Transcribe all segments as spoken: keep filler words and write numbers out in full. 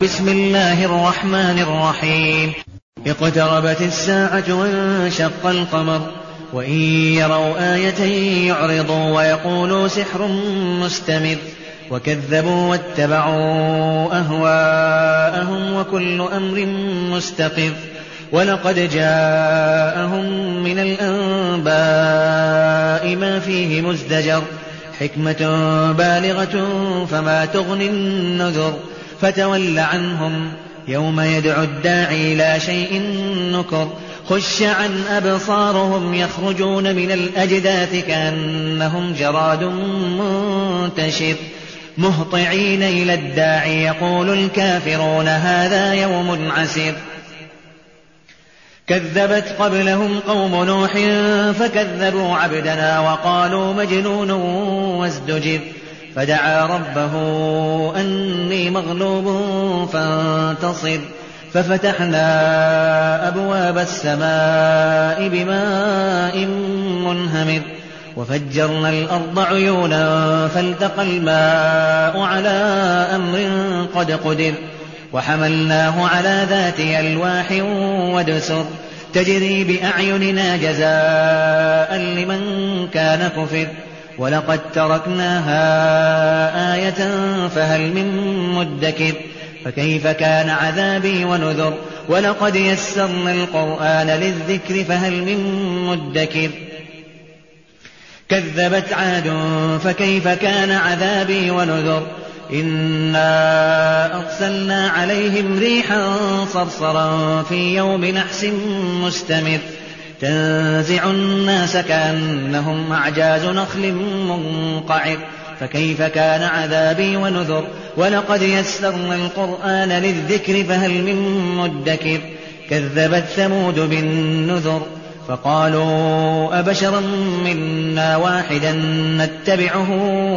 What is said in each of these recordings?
بسم الله الرحمن الرحيم. اقتربت الساعة وانشق القمر وإن يروا آية يعرضوا ويقولوا سحر مستمر وكذبوا واتبعوا أهواءهم وكل أمر مستقر ولقد جاءهم من الأنباء ما فيه مزدجر حكمة بالغة فما تغني النذر فتول عنهم يوم يدعو الداعي لا شيء نكر خش عن أبصارهم يخرجون من الأجداث كأنهم جراد منتشر مهطعين إلى الداعي يقول الكافرون هذا يوم عسير كذبت قبلهم قوم نوح فكذبوا عبدنا وقالوا مجنون وازدجر فدعا ربه أني مغلوب فانتصر ففتحنا أبواب السماء بماء منهمر وفجرنا الأرض عيونا فالتقى الماء على أمر قد قدر وحملناه على ذات ألواح ودسر تجري بأعيننا جزاء لمن كان كفر ولقد تركناها آية فهل من مدكر فكيف كان عذابي ونذر ولقد يسرنا القرآن للذكر فهل من مدكر كذبت عاد فكيف كان عذابي ونذر إنا أرسلنا عليهم ريحا صرصرا في يوم نحس مستمر تنزع الناس كأنهم أعجاز نخل منقعر فكيف كان عذابي ونذر ولقد يسرنا القرآن للذكر فهل من مدكر كذبت ثمود بالنذر فقالوا أبشرا منا واحدا نتبعه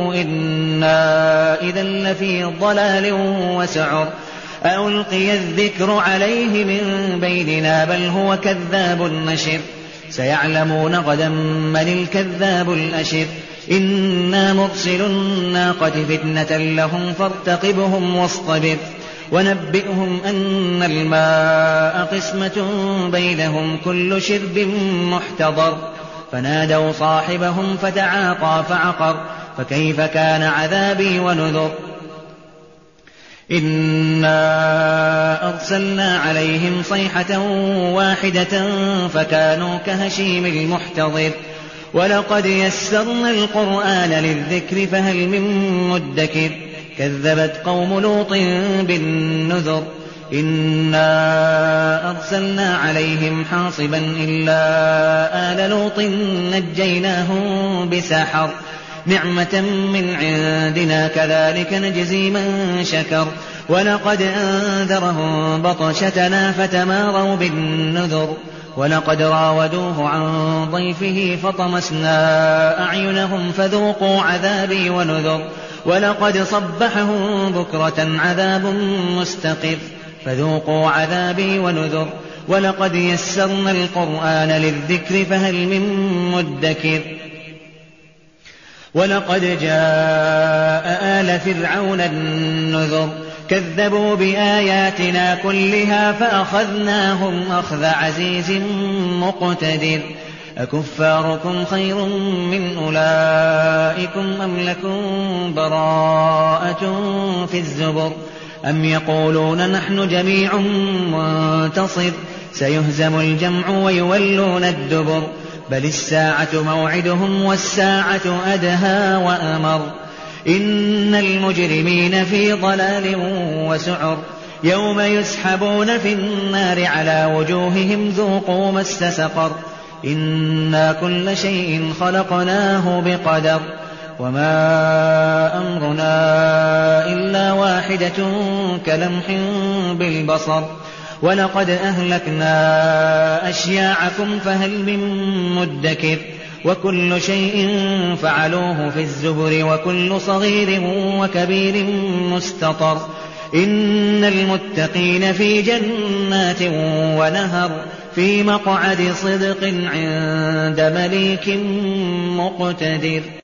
إنا إذا لفي ضلال وسعر ألقي الذكر عليه من بيننا بل هو كذاب نشر سيعلمون غدا من الكذاب الأشر إنا مرسل الناقة فتنة لهم فارتقبهم واصطبر ونبئهم أن الماء قسمة بينهم كل شرب محتضر فنادوا صاحبهم فتعاطى فعقر فكيف كان عذابي ونذر إنا أرسلنا عليهم صيحة واحدة فكانوا كهشيم المحتضر ولقد يسرنا القرآن للذكر فهل من مدكر كذبت قوم لوط بالنذر إنا أرسلنا عليهم حاصبا إلا آل لوط نجيناهم بسحر نعمة من عندنا كذلك نجزي من شكر ولقد أنذرهم بطشتنا فتماروا بالنذر ولقد راودوه عن ضيفه فطمسنا أعينهم فذوقوا عذابي ونذر ولقد صبحهم بكرة عذاب مستقر فذوقوا عذابي ونذر ولقد يسرنا القرآن للذكر فهل من مدكر ولقد جاء آل فرعون النذر كذبوا بآياتنا كلها فأخذناهم أخذ عزيز مقتدر أكفاركم خير من أولئكم أم لكم براءة في الزبر أم يقولون نحن جميع منتصر سيهزم الجمع ويولون الدبر بل الساعة موعدهم والساعة أدهى وأمر إن المجرمين في ضلال وسعر يوم يسحبون في النار على وجوههم ذوقوا مس سقر إنا كل شيء خلقناه بقدر وما أمرنا إلا واحدة كلمح بالبصر ولقد أهلكنا أشياعكم فهل من مدكر وكل شيء فعلوه في الزبر وكل صغير وكبير مستطر إن المتقين في جنات ونهر في مقعد صدق عند مليك مقتدر.